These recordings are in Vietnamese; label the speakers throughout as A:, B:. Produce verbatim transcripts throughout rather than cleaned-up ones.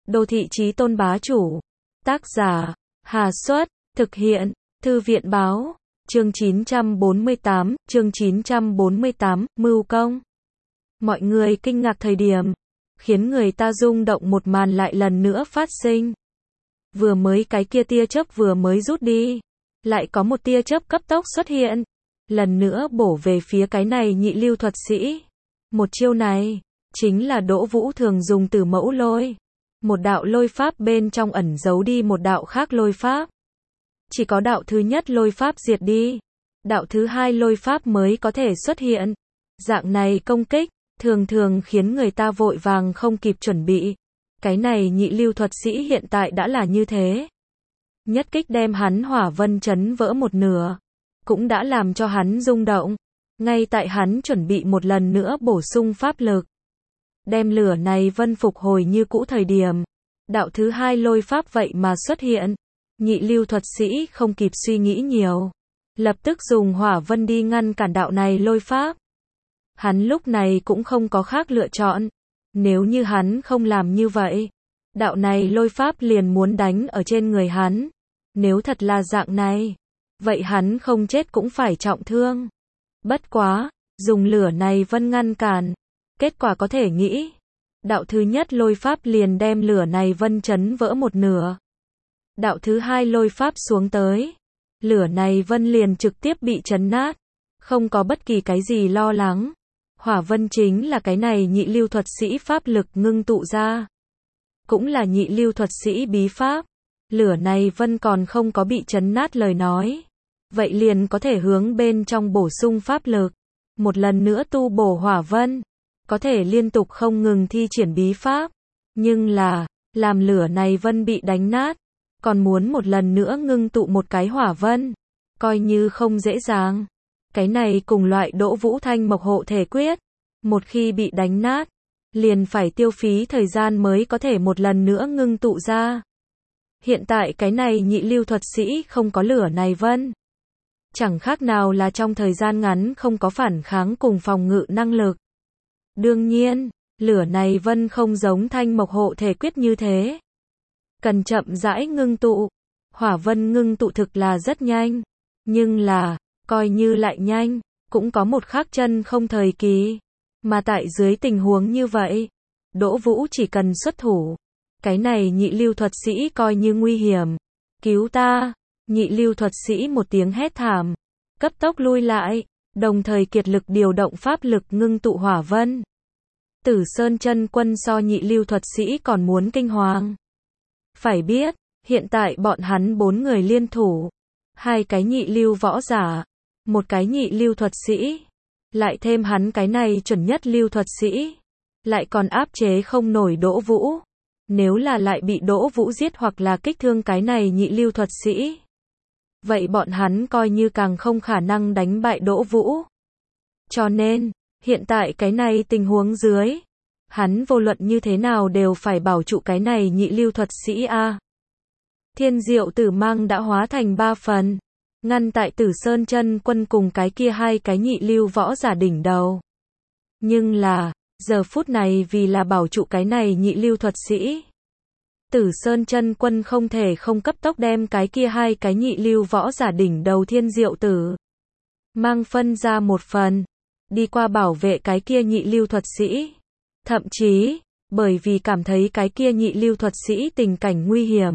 A: Đô thị chí tôn bá chủ. Tác giả, Hà Xuất, thực hiện, Thư viện báo, chương chín trăm bốn mươi tám, chương chín trăm bốn mươi tám, mưu công. Mọi người kinh ngạc thời điểm, khiến người ta rung động một màn lại lần nữa phát sinh. Vừa mới cái kia tia chớp vừa mới rút đi, lại có một tia chớp cấp tốc xuất hiện, lần nữa bổ về phía cái này nhị lưu thuật sĩ. Một chiêu này, chính là Đỗ Vũ thường dùng Tử Mẫu Lôi. Một đạo lôi pháp bên trong ẩn giấu đi một đạo khác lôi pháp. Chỉ có đạo thứ nhất lôi pháp diệt đi, đạo thứ hai lôi pháp mới có thể xuất hiện. Dạng này công kích, thường thường khiến người ta vội vàng không kịp chuẩn bị. Cái này nhị lưu thuật sĩ hiện tại đã là như thế. Nhất kích đem hắn hỏa vân chấn vỡ một nửa, cũng đã làm cho hắn rung động. Ngay tại hắn chuẩn bị một lần nữa bổ sung pháp lực, đem lửa này vân phục hồi như cũ thời điểm, đạo thứ hai lôi pháp vậy mà xuất hiện. Nhị lưu thuật sĩ không kịp suy nghĩ nhiều, lập tức dùng hỏa vân đi ngăn cản đạo này lôi pháp. Hắn lúc này cũng không có khác lựa chọn. Nếu như hắn không làm như vậy, đạo này lôi pháp liền muốn đánh ở trên người hắn. Nếu thật là dạng này, vậy hắn không chết cũng phải trọng thương. Bất quá, dùng lửa này vân ngăn cản, kết quả có thể nghĩ. Đạo thứ nhất lôi pháp liền đem lửa này vân chấn vỡ một nửa. Đạo thứ hai lôi pháp xuống tới, lửa này vân liền trực tiếp bị chấn nát, không có bất kỳ cái gì lo lắng. Hỏa vân chính là cái này nhị lưu thuật sĩ pháp lực ngưng tụ ra, cũng là nhị lưu thuật sĩ bí pháp. Lửa này vân còn không có bị chấn nát lời nói, vậy liền có thể hướng bên trong bổ sung pháp lực, một lần nữa tu bổ hỏa vân, có thể liên tục không ngừng thi triển bí pháp. Nhưng là, làm lửa này vân bị đánh nát, còn muốn một lần nữa ngưng tụ một cái hỏa vân, coi như không dễ dàng. Cái này cùng loại Đỗ Vũ Thanh Mộc Hộ Thể Quyết, một khi bị đánh nát, liền phải tiêu phí thời gian mới có thể một lần nữa ngưng tụ ra. Hiện tại cái này nhị lưu thuật sĩ không có lửa này vân, chẳng khác nào là trong thời gian ngắn không có phản kháng cùng phòng ngự năng lực. Đương nhiên, lửa này vân không giống Thanh Mộc Hộ Thể Quyết như thế, cần chậm rãi ngưng tụ. Hỏa vân ngưng tụ thực là rất nhanh, nhưng là, coi như lại nhanh, cũng có một khắc chân không thời kỳ. Mà tại dưới tình huống như vậy, Đỗ Vũ chỉ cần xuất thủ, cái này nhị lưu thuật sĩ coi như nguy hiểm. Cứu ta! Nhị lưu thuật sĩ một tiếng hét thảm, cấp tốc lui lại, đồng thời kiệt lực điều động pháp lực ngưng tụ hỏa vân. Tử Sơn Chân Quân so nhị lưu thuật sĩ còn muốn kinh hoàng. Phải biết, hiện tại bọn hắn bốn người liên thủ, hai cái nhị lưu võ giả, một cái nhị lưu thuật sĩ, lại thêm hắn cái này chuẩn nhất lưu thuật sĩ, lại còn áp chế không nổi Đỗ Vũ. Nếu là lại bị Đỗ Vũ giết hoặc là kích thương cái này nhị lưu thuật sĩ, vậy bọn hắn coi như càng không khả năng đánh bại Đỗ Vũ. Cho nên, hiện tại cái này tình huống dưới, hắn vô luận như thế nào đều phải bảo trụ cái này nhị lưu thuật sĩ a. Thiên Diệu Tử Mang đã hóa thành ba phần, ngăn tại Tử Sơn Chân Quân cùng cái kia hai cái nhị lưu võ giả đỉnh đầu. Nhưng là, giờ phút này vì là bảo trụ cái này nhị lưu thuật sĩ, Tử Sơn Chân Quân không thể không cấp tốc đem cái kia hai cái nhị lưu võ giả đỉnh đầu Thiên Diệu Tử Mang phân ra một phần, đi qua bảo vệ cái kia nhị lưu thuật sĩ. Thậm chí, bởi vì cảm thấy cái kia nhị lưu thuật sĩ tình cảnh nguy hiểm,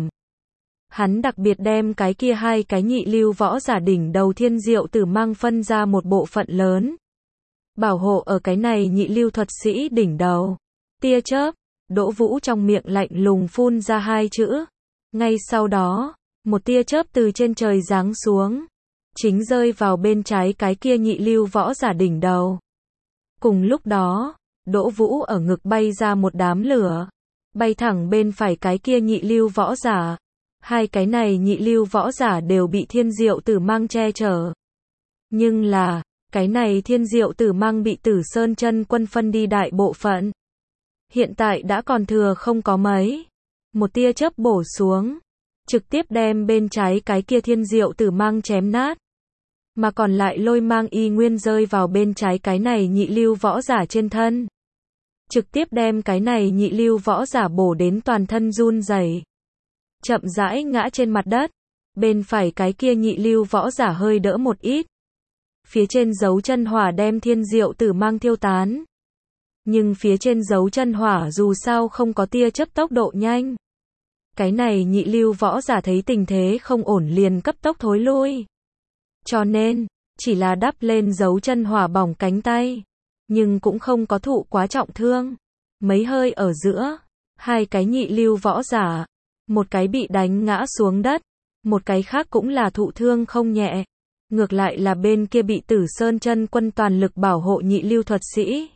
A: hắn đặc biệt đem cái kia hai cái nhị lưu võ giả đỉnh đầu Thiên Diệu Tử Mang phân ra một bộ phận lớn, bảo hộ ở cái này nhị lưu thuật sĩ đỉnh đầu. Tia chớp, Đỗ Vũ trong miệng lạnh lùng phun ra hai chữ. Ngay sau đó, một tia chớp từ trên trời giáng xuống, chính rơi vào bên trái cái kia nhị lưu võ giả đỉnh đầu. Cùng lúc đó, Đỗ Vũ ở ngực bay ra một đám lửa, bay thẳng bên phải cái kia nhị lưu võ giả. Hai cái này nhị lưu võ giả đều bị Thiên Diệu Tử Mang che chở. Nhưng là, cái này Thiên Diệu Tử Mang bị Tử Sơn Chân Quân phân đi đại bộ phận. Hiện tại đã còn thừa không có mấy. Một tia chớp bổ xuống, trực tiếp đem bên trái cái kia Thiên Diệu Tử Mang chém nát. Mà còn lại lôi mang y nguyên rơi vào bên trái cái này nhị lưu võ giả trên thân. trực tiếp đem cái này nhị lưu võ giả bổ đến toàn thân run rẩy, chậm rãi ngã trên mặt đất. Bên phải cái kia nhị lưu võ giả hơi đỡ một ít. Phía trên dấu chân hỏa đem thiên diệu tử mang tiêu tán. Nhưng phía trên dấu chân hỏa dù sao không có tia chớp tốc độ nhanh. Cái này nhị lưu võ giả thấy tình thế không ổn liền cấp tốc thối lui. Cho nên, chỉ là đắp lên dấu chân hỏa bỏng cánh tay. Nhưng cũng không có thụ quá trọng thương. Mấy hơi ở giữa, hai cái nhị lưu võ giả. Một cái bị đánh ngã xuống đất. Một cái khác cũng là thụ thương không nhẹ. Ngược lại là bên kia bị Tử Sơn Chân Quân toàn lực bảo hộ nhị lưu thuật sĩ.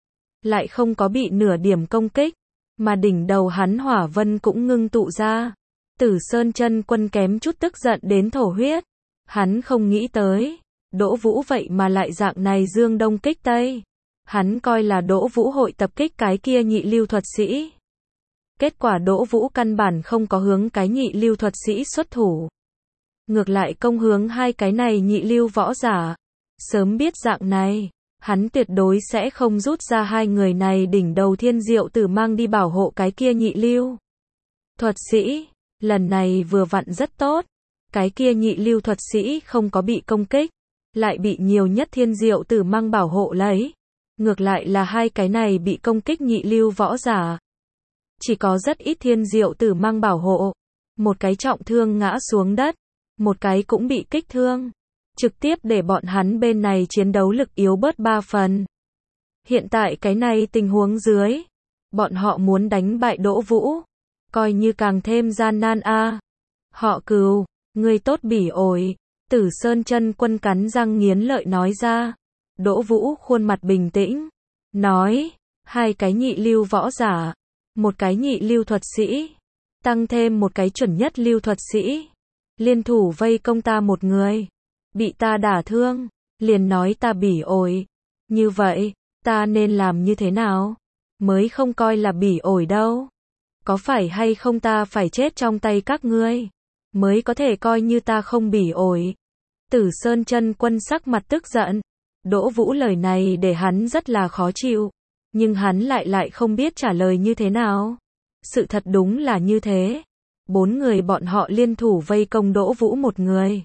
A: Lại không có bị nửa điểm công kích. Mà đỉnh đầu hắn hỏa vân cũng ngưng tụ ra. Tử Sơn Chân Quân kém chút tức giận đến thổ huyết. Hắn không nghĩ tới. Đỗ Vũ vậy mà lại dạng này dương đông kích tây. Hắn coi là Đỗ Vũ hội tập kích cái kia nhị lưu thuật sĩ. Kết quả Đỗ Vũ căn bản không có hướng cái nhị lưu thuật sĩ xuất thủ. Ngược lại công hướng hai cái này nhị lưu võ giả. Sớm biết dạng này, hắn tuyệt đối sẽ không rút ra hai người này đỉnh đầu thiên diệu tử mang đi bảo hộ cái kia nhị lưu thuật sĩ. Lần này vừa vặn rất tốt. Cái kia nhị lưu thuật sĩ không có bị công kích. Lại bị nhiều nhất thiên diệu tử mang bảo hộ lấy. Ngược lại là hai cái này bị công kích nhị lưu võ giả. Chỉ có rất ít thiên diệu tử mang bảo hộ. Một cái trọng thương ngã xuống đất. Một cái cũng bị kích thương. Trực tiếp để bọn hắn bên này chiến đấu lực yếu bớt ba phần. Hiện tại cái này tình huống dưới. Bọn họ muốn đánh bại Đỗ Vũ. Coi như càng thêm gian nan a. À. Họ Cừu, ngươi tốt bỉ ổi. Tử Sơn Chân Quân cắn răng nghiến lợi nói ra. Đỗ Vũ khuôn mặt bình tĩnh. Nói, hai cái nhị lưu võ giả. Một cái nhị lưu thuật sĩ. Tăng thêm một cái chuẩn nhất lưu thuật sĩ. Liên thủ vây công ta một người. Bị ta đả thương. Liền nói ta bỉ ổi. Như vậy, ta nên làm như thế nào? Mới không coi là bỉ ổi đâu. Có phải hay không ta phải chết trong tay các ngươi? Mới có thể coi như ta không bỉ ổi. Tử Sơn Chân Quân sắc mặt tức giận. Đỗ Vũ lời này để hắn rất là khó chịu. Nhưng hắn lại lại không biết trả lời như thế nào. Sự thật đúng là như thế. Bốn người bọn họ liên thủ vây công Đỗ Vũ một người.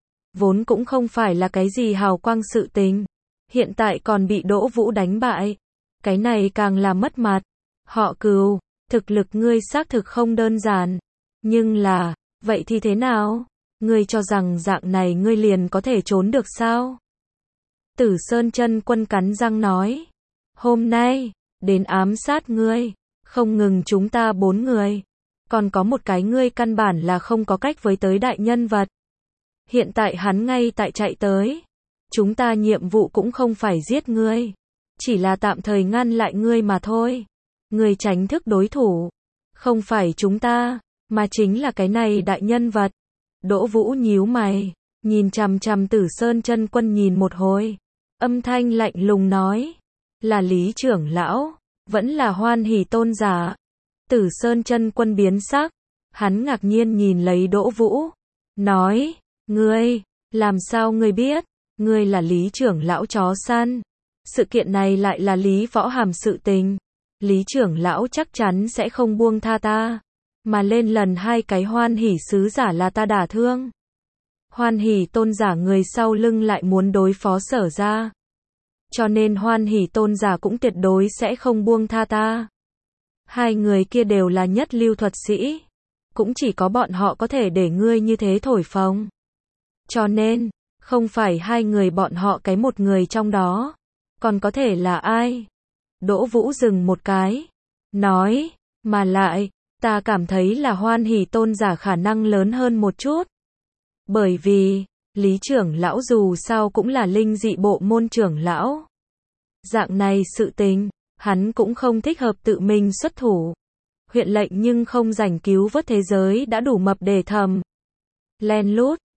A: Vốn cũng không phải là cái gì hào quang sự tình. Hiện tại còn bị Đỗ Vũ đánh bại. Cái này càng là mất mặt. Họ Cừu, thực lực ngươi xác thực không đơn giản. Nhưng là, vậy thì thế nào? Ngươi cho rằng dạng này ngươi liền có thể trốn được sao? Tử Sơn Chân Quân cắn răng nói. Hôm nay, đến ám sát ngươi. Không ngừng chúng ta bốn người. Còn có một cái ngươi căn bản là không có cách với tới đại nhân vật. Hiện tại hắn ngay tại chạy tới. Chúng ta nhiệm vụ cũng không phải giết ngươi. Chỉ là tạm thời ngăn lại ngươi mà thôi. Ngươi tránh thức đối thủ. Không phải chúng ta, mà chính là cái này đại nhân vật. Đỗ Vũ nhíu mày. Nhìn chằm chằm Tử Sơn Chân Quân nhìn một hồi. Âm thanh lạnh lùng nói. Là Lý trưởng lão. Vẫn là Hoan Hỷ tôn giả. Tử Sơn Chân Quân biến sắc. Hắn ngạc nhiên nhìn lấy Đỗ Vũ. Nói. Ngươi, làm sao ngươi biết? Ngươi là Lý trưởng lão chó săn. Sự kiện này lại là Lý Võ Hàm sự tình. Lý trưởng lão chắc chắn sẽ không buông tha ta. Mà lên lần hai cái Hoan Hỷ sứ giả là ta đả thương. Hoan Hỷ tôn giả người sau lưng lại muốn đối phó Sở ra. Cho nên Hoan Hỷ tôn giả cũng tuyệt đối sẽ không buông tha ta. Hai người kia đều là nhất lưu thuật sĩ. Cũng chỉ có bọn họ có thể để ngươi như thế thổi phồng. Cho nên, không phải hai người bọn họ cái một người trong đó. Còn có thể là ai? Đỗ Vũ dừng một cái. Nói, mà lại, ta cảm thấy là Hoan Hỷ tôn giả khả năng lớn hơn một chút. Bởi vì, Lý trưởng lão dù sao cũng là linh dị bộ môn trưởng lão. Dạng này sự tình, hắn cũng không thích hợp tự mình xuất thủ. Huyện lệnh nhưng không rảnh cứu vớt thế giới đã đủ mập để thầm. Len lút,